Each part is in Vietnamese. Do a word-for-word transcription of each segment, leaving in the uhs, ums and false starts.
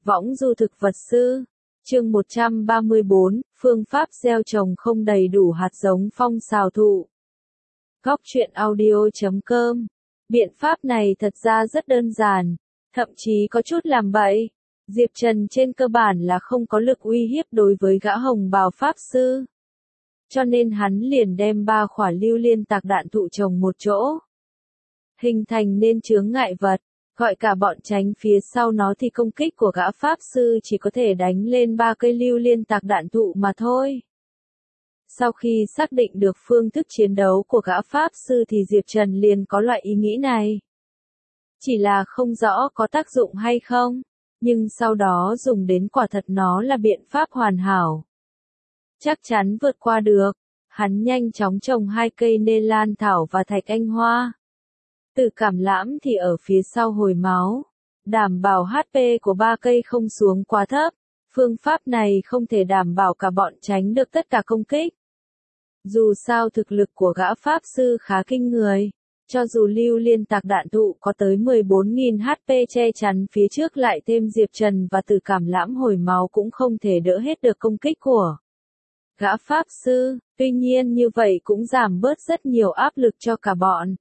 Võng du thực vật sư. Chương một trăm ba mươi bốn, phương pháp gieo trồng không đầy đủ hạt giống phong xào thụ. Góc truyện audio chấm com. Biện pháp này thật ra rất đơn giản, thậm chí có chút làm bậy. Diệp Trần trên cơ bản là không có lực uy hiếp đối với gã hồng bào pháp sư. Cho nên hắn liền đem ba khỏa lưu liên tạc đạn thụ trồng một chỗ. Hình thành nên chướng ngại vật, gọi cả bọn tránh phía sau nó thì công kích của gã pháp sư chỉ có thể đánh lên ba cây lưu liên tạc đạn thụ mà thôi. Sau khi xác định được phương thức chiến đấu của gã pháp sư thì Diệp Trần liền có loại ý nghĩ này. Chỉ là không rõ có tác dụng hay không, nhưng sau đó dùng đến quả thật nó là biện pháp hoàn hảo. Chắc chắn vượt qua được, hắn nhanh chóng trồng hai cây nê lan thảo và thạch anh hoa. Từ cảm lãm thì ở phía sau hồi máu, đảm bảo hát pê của ba cây không xuống quá thấp. Phương pháp này không thể đảm bảo cả bọn tránh được tất cả công kích. Dù sao thực lực của gã pháp sư khá kinh người, cho dù lưu liên tạc đạn thụ có tới mười bốn nghìn hát pê che chắn phía trước lại thêm Diệp Trần và từ cảm lãm hồi máu cũng không thể đỡ hết được công kích của gã pháp sư, tuy nhiên như vậy cũng giảm bớt rất nhiều áp lực cho cả bọn.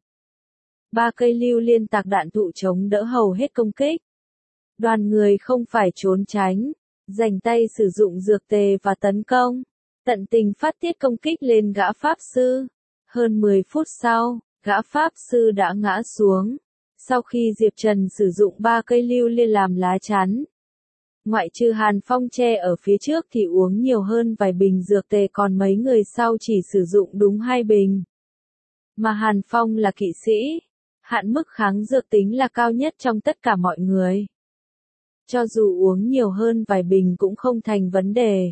Ba cây lưu liên tạc đạn thụ chống đỡ hầu hết công kích. Đoàn người không phải trốn tránh, dành tay sử dụng dược tề và tấn công, tận tình phát tiết công kích lên gã pháp sư. Hơn mười phút sau, gã pháp sư đã ngã xuống, sau khi Diệp Trần sử dụng ba cây lưu liên làm lá chắn. Ngoại trừ Hàn Phong che ở phía trước thì uống nhiều hơn vài bình dược tề, còn mấy người sau chỉ sử dụng đúng hai bình. Mà Hàn Phong là kỵ sĩ, hạn mức kháng dược tính là cao nhất trong tất cả mọi người. Cho dù uống nhiều hơn vài bình cũng không thành vấn đề.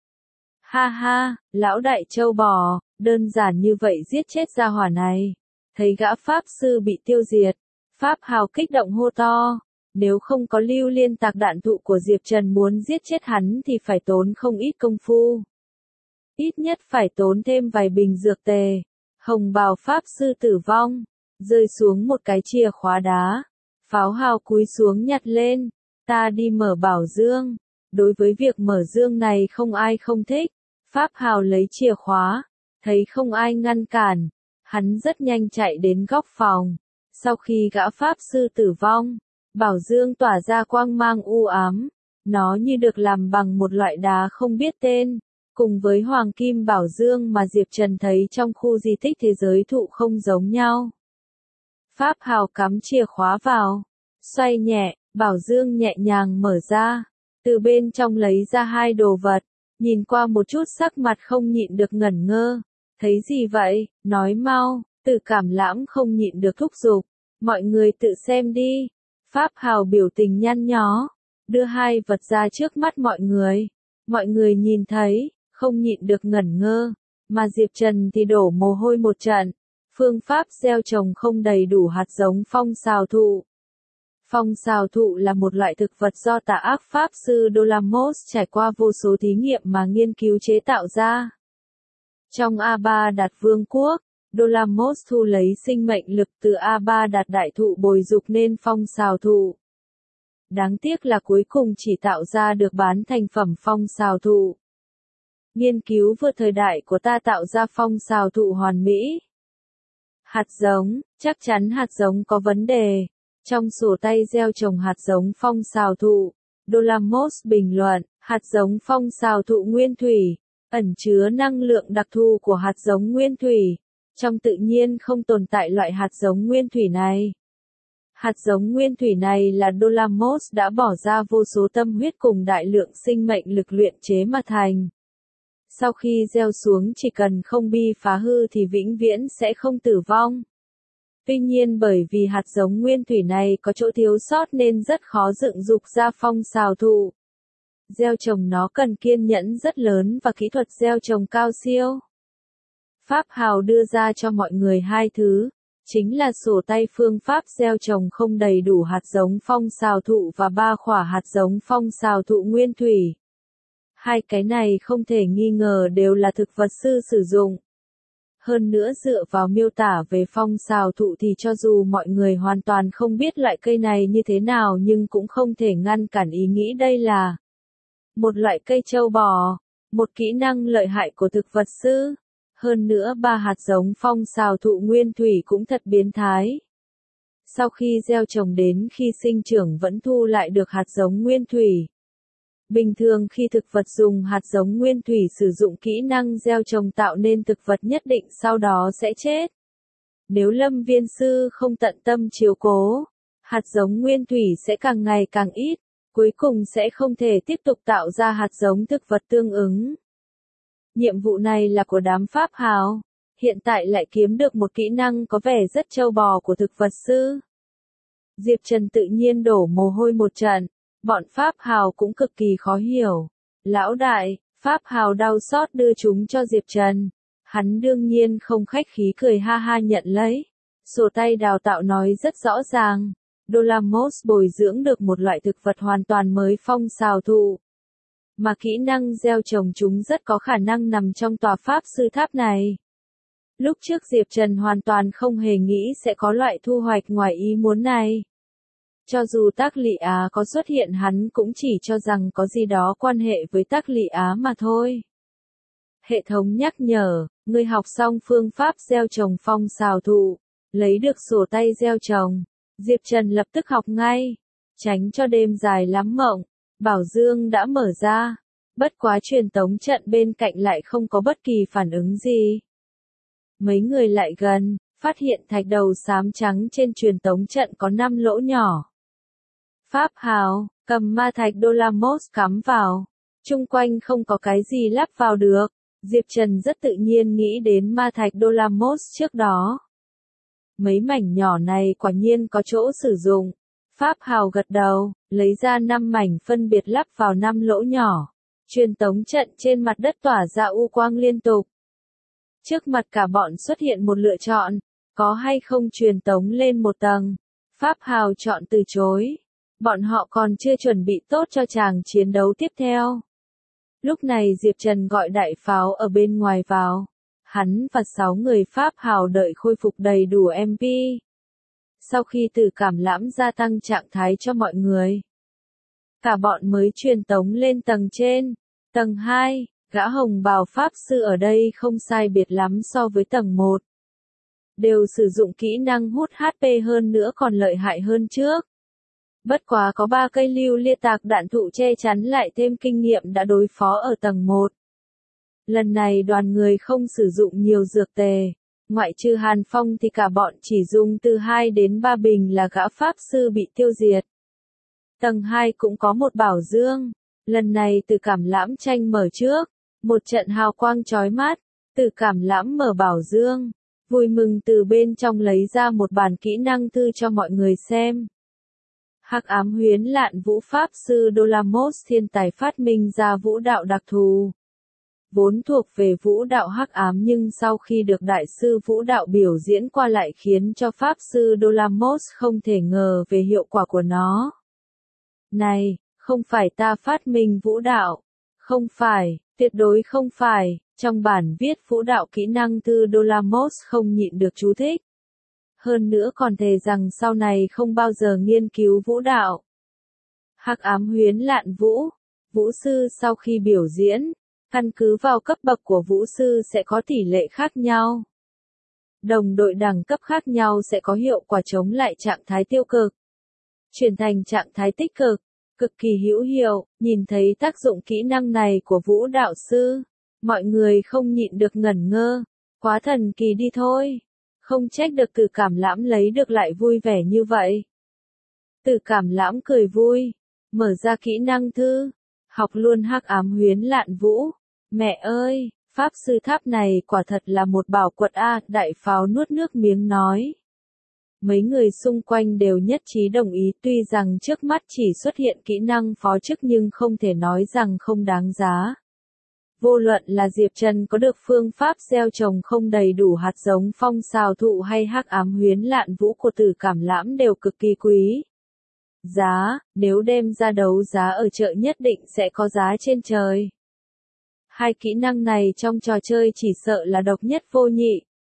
Ha ha, lão đại châu bò, đơn giản như vậy giết chết gia hỏa này. Thấy gã pháp sư bị tiêu diệt, Pháp Hào kích động hô to. Nếu không có lưu liên tạc đạn thụ của Diệp Trần muốn giết chết hắn thì phải tốn không ít công phu. Ít nhất phải tốn thêm vài bình dược tề. Hồng bào pháp sư tử vong, rơi xuống một cái chìa khóa đá. Pháo Hào cúi xuống nhặt lên, ta đi mở bảo dương. Đối với việc mở dương này không ai không thích. Pháp Hào lấy chìa khóa, thấy không ai ngăn cản, hắn rất nhanh chạy đến góc phòng. Sau khi gã pháp sư tử vong, bảo dương tỏa ra quang mang u ám, nó như được làm bằng một loại đá không biết tên, cùng với hoàng kim bảo dương mà Diệp Trần thấy trong khu di tích thế giới thụ không giống nhau. Pháp Hào cắm chìa khóa vào, xoay nhẹ, bảo dương nhẹ nhàng mở ra, từ bên trong lấy ra hai đồ vật, nhìn qua một chút sắc mặt không nhịn được ngẩn ngơ. Thấy gì vậy, nói mau, từ cảm lãm không nhịn được thúc giục, mọi người tự xem đi. Pháp Hào biểu tình nhăn nhó, đưa hai vật ra trước mắt mọi người. Mọi người nhìn thấy, không nhịn được ngẩn ngơ, mà Diệp Trần thì đổ mồ hôi một trận. Phương pháp gieo trồng không đầy đủ hạt giống phong xào thụ. Phong xào thụ là một loại thực vật do tà ác pháp sư Dolamos trải qua vô số thí nghiệm mà nghiên cứu chế tạo ra. Trong A Ba Đạt Vương quốc, Dolamos thu lấy sinh mệnh lực từ A Ba Đạt đại thụ bồi dục nên phong xào thụ. Đáng tiếc là cuối cùng chỉ tạo ra được bán thành phẩm phong xào thụ. Nghiên cứu vượt thời đại của ta tạo ra phong xào thụ hoàn mỹ. Hạt giống, chắc chắn hạt giống có vấn đề. Trong sổ tay gieo trồng hạt giống phong xào thụ, Dolamos bình luận, hạt giống phong xào thụ nguyên thủy, ẩn chứa năng lượng đặc thù của hạt giống nguyên thủy. Trong tự nhiên không tồn tại loại hạt giống nguyên thủy này. Hạt giống nguyên thủy này là Dolamos đã bỏ ra vô số tâm huyết cùng đại lượng sinh mệnh lực luyện chế mà thành. Sau khi gieo xuống chỉ cần không bị phá hư thì vĩnh viễn sẽ không tử vong. Tuy nhiên bởi vì hạt giống nguyên thủy này có chỗ thiếu sót nên rất khó dựng dục ra phong xào thụ. Gieo trồng nó cần kiên nhẫn rất lớn và kỹ thuật gieo trồng cao siêu. Pháp Hào đưa ra cho mọi người hai thứ, chính là sổ tay phương pháp gieo trồng không đầy đủ hạt giống phong xào thụ và ba khỏa hạt giống phong xào thụ nguyên thủy. Hai cái này không thể nghi ngờ đều là thực vật sư sử dụng. Hơn nữa dựa vào miêu tả về phong xào thụ thì cho dù mọi người hoàn toàn không biết loại cây này như thế nào nhưng cũng không thể ngăn cản ý nghĩ đây là một loại cây trâu bò, một kỹ năng lợi hại của thực vật sư. Hơn nữa ba hạt giống phong xào thụ nguyên thủy cũng thật biến thái. Sau khi gieo trồng đến khi sinh trưởng vẫn thu lại được hạt giống nguyên thủy. Bình thường khi thực vật dùng hạt giống nguyên thủy sử dụng kỹ năng gieo trồng tạo nên thực vật nhất định sau đó sẽ chết. Nếu lâm viên sư không tận tâm chiếu cố, hạt giống nguyên thủy sẽ càng ngày càng ít, cuối cùng sẽ không thể tiếp tục tạo ra hạt giống thực vật tương ứng. Nhiệm vụ này là của đám Pháp Hào, hiện tại lại kiếm được một kỹ năng có vẻ rất trâu bò của thực vật sư. Diệp Trần tự nhiên đổ mồ hôi một trận, bọn Pháp Hào cũng cực kỳ khó hiểu. Lão đại, Pháp Hào đau xót đưa chúng cho Diệp Trần. Hắn đương nhiên không khách khí cười ha ha nhận lấy. Sổ tay đào tạo nói rất rõ ràng. Dolamos bồi dưỡng được một loại thực vật hoàn toàn mới phong xào thụ. Mà kỹ năng gieo trồng chúng rất có khả năng nằm trong tòa Pháp sư tháp này. Lúc trước Diệp Trần hoàn toàn không hề nghĩ sẽ có loại thu hoạch ngoài ý muốn này. Cho dù Tác Lị Á có xuất hiện hắn cũng chỉ cho rằng có gì đó quan hệ với Tác Lị Á mà thôi. Hệ thống nhắc nhở, người học xong phương pháp gieo trồng phong xào thụ, lấy được sổ tay gieo trồng. Diệp Trần lập tức học ngay, tránh cho đêm dài lắm mộng. Bảo Dương đã mở ra, bất quá truyền tống trận bên cạnh lại không có bất kỳ phản ứng gì. Mấy người lại gần, phát hiện thạch đầu xám trắng trên truyền tống trận có năm lỗ nhỏ. Pháp Hào, cầm ma thạch Dolamos cắm vào, chung quanh không có cái gì lắp vào được. Diệp Trần rất tự nhiên nghĩ đến ma thạch Dolamos trước đó. Mấy mảnh nhỏ này quả nhiên có chỗ sử dụng. Pháp Hào gật đầu, lấy ra năm mảnh phân biệt lắp vào năm lỗ nhỏ. Truyền tống trận trên mặt đất tỏa ra u quang liên tục. Trước mặt cả bọn xuất hiện một lựa chọn, có hay không truyền tống lên một tầng. Pháp Hào chọn từ chối. Bọn họ còn chưa chuẩn bị tốt cho chàng chiến đấu tiếp theo. Lúc này Diệp Trần gọi đại pháo ở bên ngoài vào. Hắn và sáu người Pháp Hào đợi khôi phục đầy đủ em pê. Sau khi từ cảm lãm gia tăng trạng thái cho mọi người, cả bọn mới truyền tống lên tầng trên. Tầng hai, gã hồng bào Pháp sư ở đây không sai biệt lắm so với tầng một. Đều sử dụng kỹ năng hút hát pê hơn nữa còn lợi hại hơn trước. Bất quá có ba cây lưu lia tạc đạn thụ che chắn lại thêm kinh nghiệm đã đối phó ở tầng một. Lần này đoàn người không sử dụng nhiều dược tề. Ngoại trừ Hàn Phong thì cả bọn chỉ dùng từ hai đến ba bình là gã Pháp sư bị tiêu diệt. Tầng hai cũng có một bảo dương. Lần này từ cảm lãm tranh mở trước. Một trận hào quang chói mắt. Từ cảm lãm mở bảo dương. Vui mừng từ bên trong lấy ra một bản kỹ năng thư cho mọi người xem. Hắc ám huyến lạn vũ Pháp sư Dolamos thiên tài phát minh ra vũ đạo đặc thù. Vốn thuộc về vũ đạo hắc ám nhưng sau khi được đại sư vũ đạo biểu diễn qua lại khiến cho Pháp sư Dolamos không thể ngờ về hiệu quả của nó. Này, không phải ta phát minh vũ đạo. Không phải, tuyệt đối không phải. Trong bản viết vũ đạo kỹ năng thư Dolamos không nhịn được chú thích. Hơn nữa còn thề rằng sau này không bao giờ nghiên cứu vũ đạo. Hắc ám huyến lạn vũ. Vũ sư sau khi biểu diễn, căn cứ vào cấp bậc của vũ sư sẽ có tỷ lệ khác nhau. Đồng đội đẳng cấp khác nhau sẽ có hiệu quả chống lại trạng thái tiêu cực. Chuyển thành trạng thái tích cực, cực kỳ hữu hiệu, nhìn thấy tác dụng kỹ năng này của vũ đạo sư. Mọi người không nhịn được ngẩn ngơ, quá thần kỳ đi thôi. Không trách được Từ Cảm Lãm lấy được lại vui vẻ như vậy. Từ Cảm Lãm cười vui, mở ra kỹ năng thư, học luôn hắc ám huyến lạn vũ. Mẹ ơi, Pháp sư tháp này quả thật là một bảo quật a, đại pháo nuốt nước miếng nói. Mấy người xung quanh đều nhất trí đồng ý tuy rằng trước mắt chỉ xuất hiện kỹ năng phó chức nhưng không thể nói rằng không đáng giá. Vô luận là Diệp Trần có được phương pháp gieo trồng không đầy đủ hạt giống phong xào thụ hay hắc ám huyến lạn vũ của Từ Cảm Lãm đều cực kỳ quý. Giá, nếu đem ra đấu giá ở chợ nhất định sẽ có giá trên trời. Hai kỹ năng này trong trò chơi chỉ sợ là độc nhất vô nhị.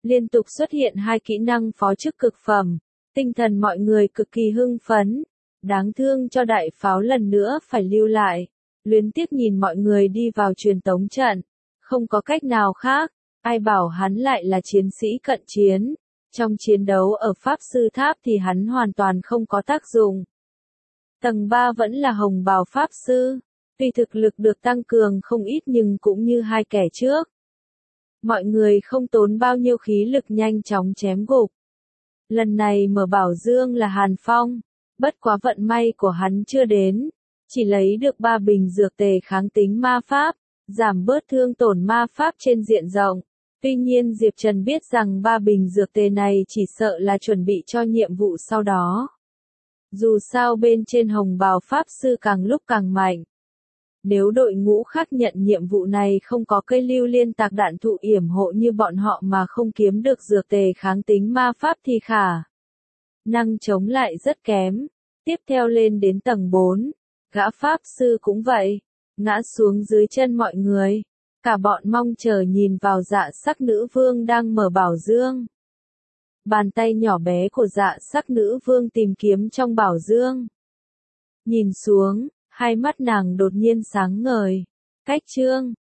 Liên tục xuất hiện hai kỹ năng phó chức cực phẩm, tinh thần mọi người cực kỳ hưng phấn. Đáng thương cho đại pháo lần nữa phải lưu lại, luyến tiếc nhìn mọi người đi vào truyền tống trận. Không có cách nào khác, ai bảo hắn lại là chiến sĩ cận chiến. Trong chiến đấu ở Pháp Sư Tháp thì hắn hoàn toàn không có tác dụng. Tầng ba vẫn là hồng bào Pháp Sư, tuy thực lực được tăng cường không ít nhưng cũng như hai kẻ trước. Mọi người không tốn bao nhiêu khí lực nhanh chóng chém gục. Lần này mở bảo dương là Hàn Phong, bất quá vận may của hắn chưa đến, chỉ lấy được ba bình dược tề kháng tính ma pháp, giảm bớt thương tổn ma pháp trên diện rộng. Tuy nhiên Diệp Trần biết rằng ba bình dược tề này chỉ sợ là chuẩn bị cho nhiệm vụ sau đó. Dù sao bên trên hồng bào Pháp Sư càng lúc càng mạnh. Nếu đội ngũ khác nhận nhiệm vụ này không có cây lưu liên tạc đạn thụ yểm hộ như bọn họ mà không kiếm được dược tề kháng tính ma pháp thì khả năng chống lại rất kém. Tiếp theo lên đến tầng bốn, gã Pháp Sư cũng vậy, ngã xuống dưới chân mọi người. Cả bọn mong chờ nhìn vào Dạ Sắc Nữ Vương đang mở bảo dương. Bàn tay nhỏ bé của Dạ Sắc Nữ Vương tìm kiếm trong bảo dương. Nhìn xuống, hai mắt nàng đột nhiên sáng ngời. Cách chương